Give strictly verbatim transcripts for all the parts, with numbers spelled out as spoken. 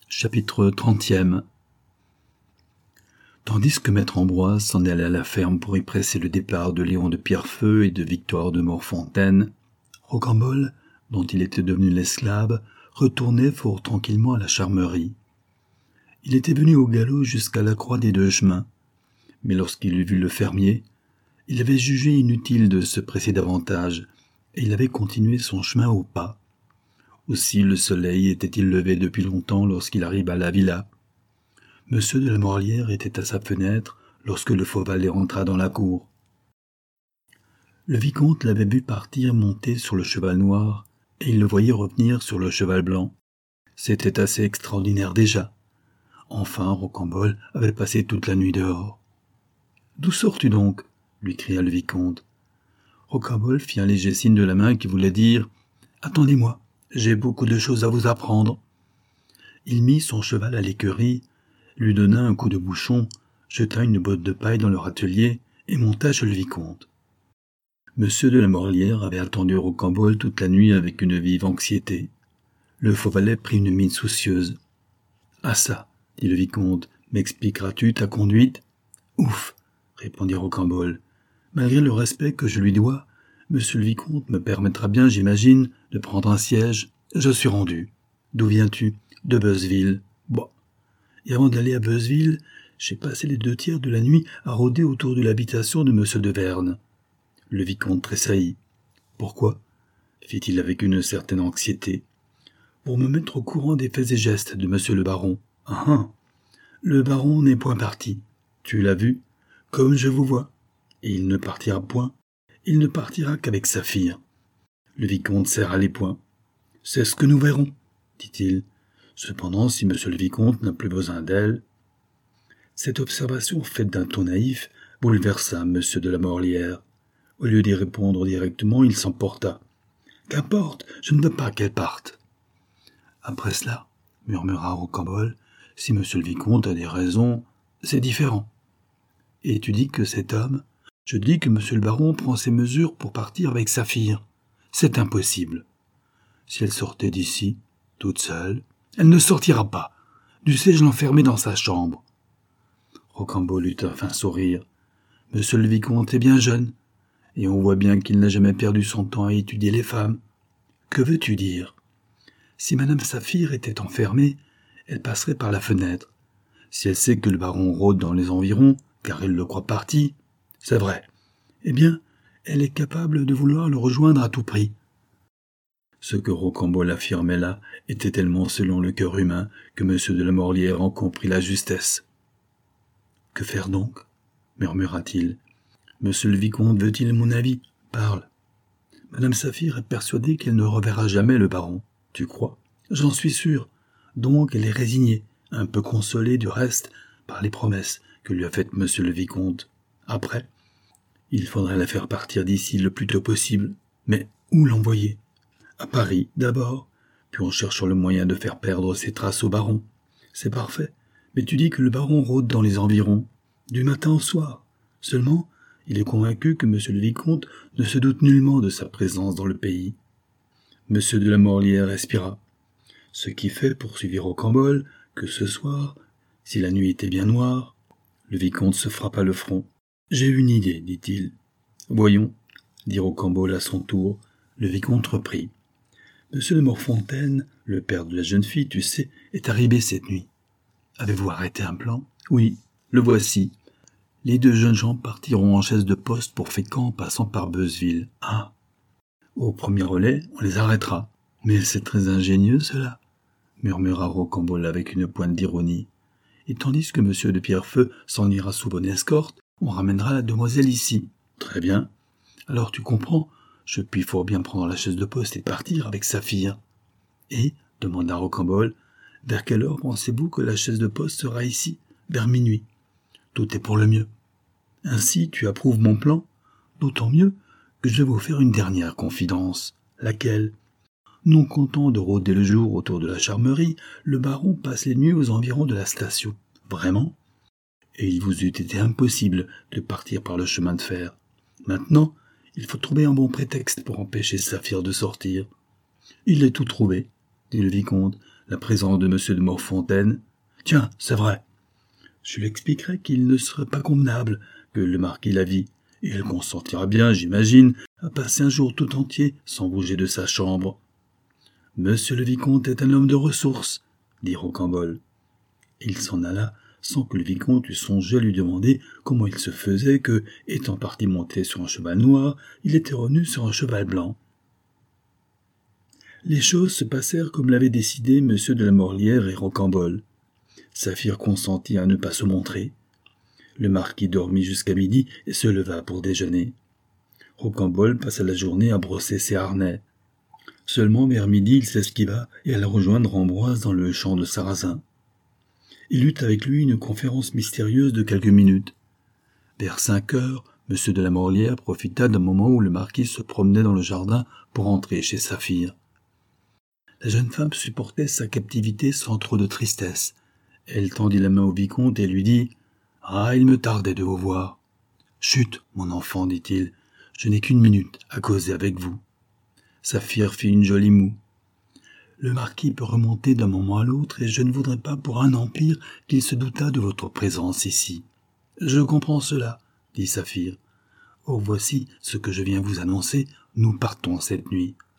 Chapitre trentième. Tandis que maître Ambroise s'en allait à la ferme pour y presser le départ de Léon de Pierrefeu et de Victoire de Morfontaine, Rocambole, dont il était devenu l'esclave, retournait fort tranquillement à la Charmerie. Il était venu au galop jusqu'à la croix des deux chemins, mais lorsqu'il eut vu le fermier, il avait jugé inutile de se presser davantage, et il avait continué son chemin au pas. Aussi le soleil était-il levé depuis longtemps lorsqu'il arriva à la villa. Monsieur de la Morlière était à sa fenêtre lorsque le faux valet rentra dans la cour. Le vicomte l'avait vu partir monter sur le cheval noir, et il le voyait revenir sur le cheval blanc. C'était assez extraordinaire déjà. Enfin, Rocambole avait passé toute la nuit dehors. « D'où sors-tu donc » lui cria le vicomte. Rocambole fit un léger signe de la main qui voulait dire « Attendez-moi, j'ai beaucoup de choses à vous apprendre. » Il mit son cheval à l'écurie, lui donna un coup de bouchon, jeta une botte de paille dans leur atelier et monta chez le vicomte. Monsieur de la Morlière avait attendu Rocambole toute la nuit avec une vive anxiété. Le faux valet prit une mine soucieuse. « Ah ça, dit le vicomte, m'expliqueras-tu ta conduite ?»« Ouf, répondit Rocambole. Malgré le respect que je lui dois, monsieur le vicomte me permettra bien, j'imagine, de prendre un siège. Je suis rendu. D'où viens-tu ? De Beuzeville. Bon. Et avant d'aller à Beuzeville, j'ai passé les deux tiers de la nuit à rôder autour de l'habitation de monsieur de Verne. Le vicomte tressaillit. Pourquoi ? Fit-il avec une certaine anxiété. Pour me mettre au courant des faits et gestes de monsieur le baron. Ah ah. Le baron n'est point parti. Tu l'as vu ? Comme je vous vois. Et il ne partira point. Il ne partira qu'avec sa fille. Le vicomte serra les poings. C'est ce que nous verrons, dit-il. Cependant, si monsieur le vicomte n'a plus besoin d'elle... Cette observation faite d'un ton naïf bouleversa monsieur de la Morlière. Au lieu d'y répondre directement, il s'emporta. « Qu'importe, je ne veux pas qu'elle parte. » Après cela, murmura Rocambole, si monsieur le vicomte a des raisons, c'est différent. Et tu dis que cet homme... Je dis que monsieur le baron prend ses mesures pour partir avec sa fille. C'est impossible. Si elle sortait d'ici, toute seule, elle ne sortira pas. Dussé-je l'enfermer dans sa chambre. Rocambole eut un fin sourire. Monsieur le vicomte est bien jeune, et on voit bien qu'il n'a jamais perdu son temps à étudier les femmes. Que veux-tu dire ? Si madame Saphir était enfermée, elle passerait par la fenêtre. Si elle sait que le baron rôde dans les environs, car elle le croit parti, c'est vrai. Eh bien, elle est capable de vouloir le rejoindre à tout prix. Ce que Rocambole affirmait là était tellement selon le cœur humain que monsieur de la Morlière en comprit la justesse. « Que faire donc ?» murmura-t-il. « Monsieur le vicomte veut-il mon avis ? Parle. » Madame Saphir est persuadée qu'elle ne reverra jamais le baron. Tu crois ? J'en suis sûr. Donc elle est résignée, un peu consolée du reste par les promesses que lui a faites monsieur le vicomte. Après, il faudrait la faire partir d'ici le plus tôt possible. Mais où l'envoyer ? À Paris, d'abord, puis on cherche le moyen de faire perdre ses traces au baron. C'est parfait, mais tu dis que le baron rôde dans les environs, du matin au soir. Seulement, il est convaincu que monsieur le vicomte ne se doute nullement de sa présence dans le pays. Monsieur de la Morlière respira. Ce qui fait, poursuivit Rocambole, que ce soir, si la nuit était bien noire, le vicomte se frappa le front. « J'ai une idée, dit-il. »« Voyons, » dit Rocambole à son tour. Le vicomte reprit. « Monsieur de Morfontaine, le père de la jeune fille, tu sais, est arrivé cette nuit. Avez-vous arrêté un plan ? Oui, le voici. Les deux jeunes gens partiront en chaise de poste pour Fécamp en passant par Beuzeville. Ah ! Au premier relais, on les arrêtera. Mais c'est très ingénieux, cela, murmura Rocambole avec une pointe d'ironie. Et tandis que monsieur de Pierrefeu s'en ira sous bonne escorte, on ramènera la demoiselle ici. Très bien. Alors tu comprends, je puis fort bien prendre la chaise de poste et partir avec sa fille. Et, demanda Rocambole, vers quelle heure pensez-vous que la chaise de poste sera ici ? Vers minuit. Tout est pour le mieux. Ainsi, tu approuves mon plan ? D'autant mieux que je vais vous faire une dernière confidence. Laquelle ? Non content de rôder le jour autour de la Charmerie, le baron passe les nuits aux environs de la station. Vraiment ? Et il vous eût été impossible de partir par le chemin de fer. Maintenant, il faut trouver un bon prétexte pour empêcher Saphir de sortir. Il est tout trouvé, dit le vicomte. la présence de monsieur de Morfontaine. Tiens, c'est vrai. Je lui expliquerai qu'il ne serait pas convenable que le marquis la vît, et elle consentira bien, j'imagine, à passer un jour tout entier sans bouger de sa chambre. Monsieur le vicomte est un homme de ressources, dit Rocambole. Il s'en alla sans que le vicomte eût songé à lui demander comment il se faisait que, étant parti monter sur un cheval noir, il était revenu sur un cheval blanc. Les choses se passèrent comme l'avaient décidé M. de la Morlière et Rocambole. Saphir consentit à ne pas se montrer. Le marquis dormit jusqu'à midi et se leva pour déjeuner. Rocambole passa la journée à brosser ses harnais. Seulement vers midi il s'esquiva et alla rejoindre Ambroise dans le champ de sarrasin. Il eut avec lui une conférence mystérieuse de quelques minutes. Vers cinq heures, M. de la Morlière profita d'un moment où le marquis se promenait dans le jardin pour entrer chez Saphir. La jeune femme supportait sa captivité sans trop de tristesse. Elle tendit la main au vicomte et lui dit « Ah, il me tardait de vous voir. »« Chut, mon enfant, dit-il, je n'ai qu'une minute à causer avec vous. » Saphir fit une jolie moue. « Le marquis peut remonter d'un moment à l'autre et je ne voudrais pas pour un empire qu'il se doutât de votre présence ici. »« Je comprends cela, » dit Saphir. « Oh, voici ce que je viens vous annoncer, nous partons cette nuit. »« Vraiment ? » ?»«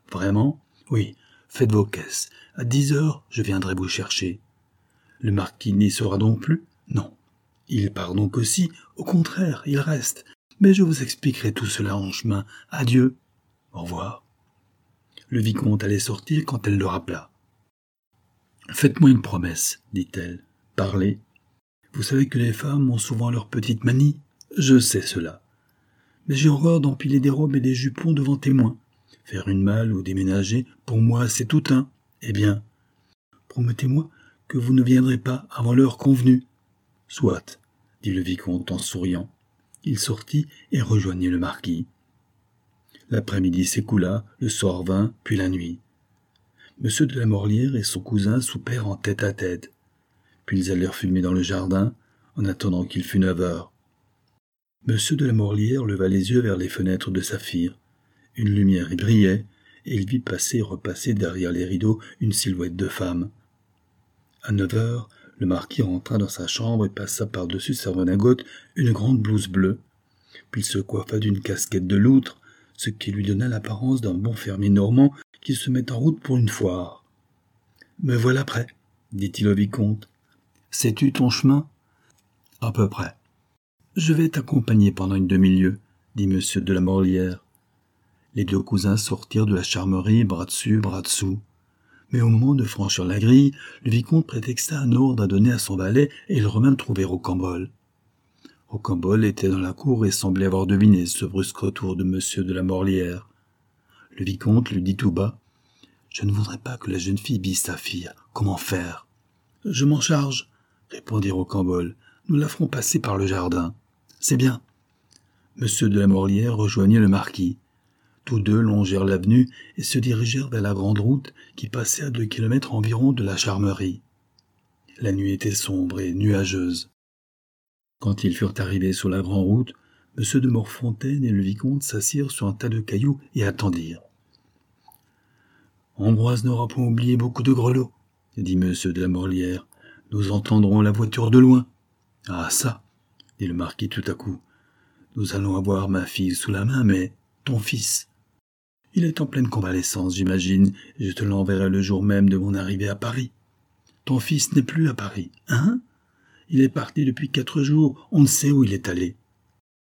Oui, faites vos caisses. À dix heures, je viendrai vous chercher. »« Le marquis n'y sera donc plus ? » ?»« Non. Il part donc aussi. Au contraire, il reste. Mais je vous expliquerai tout cela en chemin. Adieu. Au revoir. » Le vicomte allait sortir quand elle le rappela. « Faites-moi une promesse, dit-elle. Parlez. Vous savez que les femmes ont souvent leurs petites manies. Je sais cela. Mais j'ai horreur d'empiler des robes et des jupons devant témoins. Faire une malle ou déménager, pour moi, c'est tout un. Eh bien, promettez-moi que vous ne viendrez pas avant l'heure convenue. »« Soit, dit le vicomte en souriant. Il sortit et rejoignit le marquis. L'après-midi s'écoula, le soir vint, puis la nuit. Monsieur de la Morlière et son cousin soupèrent en tête-à-tête. Puis ils allèrent fumer dans le jardin, en attendant qu'il fût neuf heures. Monsieur de la Morlière leva les yeux vers les fenêtres de Saphir. Une lumière y brillait, et il vit passer et repasser derrière les rideaux une silhouette de femme. À neuf heures, le marquis rentra dans sa chambre et passa par-dessus sa redingote une grande blouse bleue. Puis il se coiffa d'une casquette de loutre, ce qui lui donna l'apparence d'un bon fermier normand qui se met en route pour une foire. « Me voilà prêt, » dit-il au vicomte. « Sais-tu ton chemin ?»« À peu près. »« Je vais t'accompagner pendant une demi-lieue, » dit M. de la Morlière. Les deux cousins sortirent de la charmerie, bras dessus, bras dessous. Mais au moment de franchir la grille, le vicomte prétexta un ordre à donner à son valet et il revint trouver Rocambole. Rocambole était dans la cour et semblait avoir deviné ce brusque retour de M. de la Morlière. Le vicomte lui dit tout bas « Je ne voudrais pas que la jeune fille vît Saphir. Comment faire ?»« Je m'en charge, » répondit Rocambole. « Nous la ferons passer par le jardin. »« C'est bien. » M. de la Morlière rejoignit le marquis. Tous deux longèrent l'avenue et se dirigèrent vers la grande route qui passait à deux kilomètres environ de la charmerie. La nuit était sombre et nuageuse. Quand ils furent arrivés sur la grande route, M. de Morfontaine et le vicomte s'assirent sur un tas de cailloux et attendirent. « Ambroise n'aura point oublié beaucoup de grelots, » dit M. de la Morlière. « Nous entendrons la voiture de loin. »« Ah, ça !» dit le marquis tout à coup. « Nous allons avoir ma fille sous la main, mais ton fils. Il est en pleine convalescence, j'imagine, et je te l'enverrai le jour même de mon arrivée à Paris. Ton fils n'est plus à Paris, hein ? Il est parti depuis quatre jours, on ne sait où il est allé. »« Plaisante, »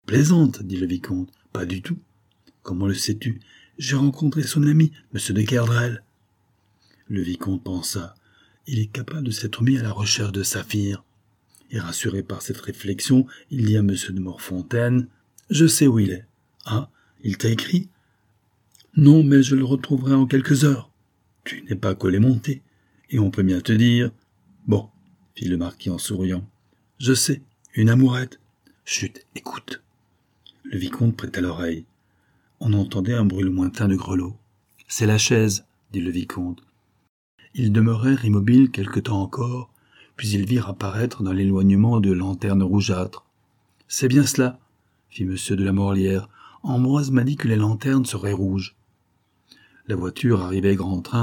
dit le vicomte. « Pas du tout. »« Comment le sais-tu ? J'ai rencontré son ami, M. de Kerdrel. » Le vicomte pensa. Il est capable de s'être mis à la recherche de Saphir. Et rassuré par cette réflexion, il dit à M. de Morfontaine « Je sais où il est. »« Ah, il t'a écrit ?»« Non, mais je le retrouverai en quelques heures. Tu n'es pas collé monté, et on peut bien te dire... »« Bon, » fit le marquis en souriant. « Je sais, une amourette. »« Chut, écoute. » Le vicomte prêta l'oreille. On entendait un bruit lointain de grelots. « C'est la chaise, » dit le vicomte. Ils demeurèrent immobiles quelque temps encore, puis ils virent apparaître dans l'éloignement de lanternes rougeâtres. « C'est bien cela, » fit M. de la Morlière. « Ambroise m'a dit que les lanternes seraient rouges. » La voiture arrivait grand train,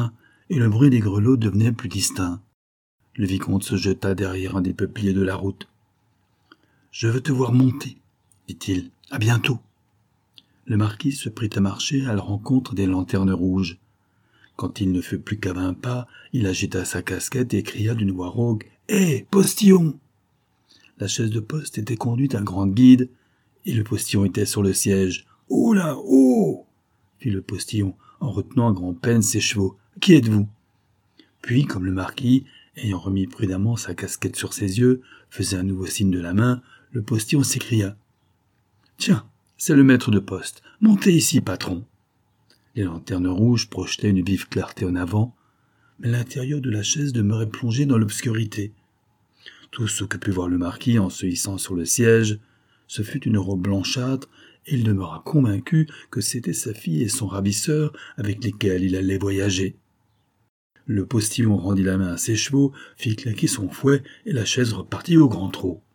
et le bruit des grelots devenait plus distinct. Le vicomte se jeta derrière un des peupliers de la route. « Je veux te voir monter, » dit-il. « À bientôt. » Le marquis se prit à marcher à la rencontre des lanternes rouges. Quand il ne fut plus qu'à vingt pas, il agita sa casquette et cria d'une voix rauque « Hé, postillon !» La chaise de poste était conduite à grande guide, et le postillon était sur le siège. « Oh là, oh !» fit le postillon, en retenant à grand-peine ses chevaux. « Qui êtes-vous » Puis, comme le marquis, ayant remis prudemment sa casquette sur ses yeux, faisait un nouveau signe de la main, le postillon s'écria. « Tiens, c'est le maître de poste. Montez ici, patron. » Les lanternes rouges projetaient une vive clarté en avant, mais l'intérieur de la chaise demeurait plongé dans l'obscurité. Tout ce que put voir le marquis en se hissant sur le siège, ce fut une robe blanchâtre, et il demeura convaincu que c'était sa fille et son ravisseur avec lesquels il allait voyager. Le postillon rendit la main à ses chevaux, fit claquer son fouet, et la chaise repartit au grand trot.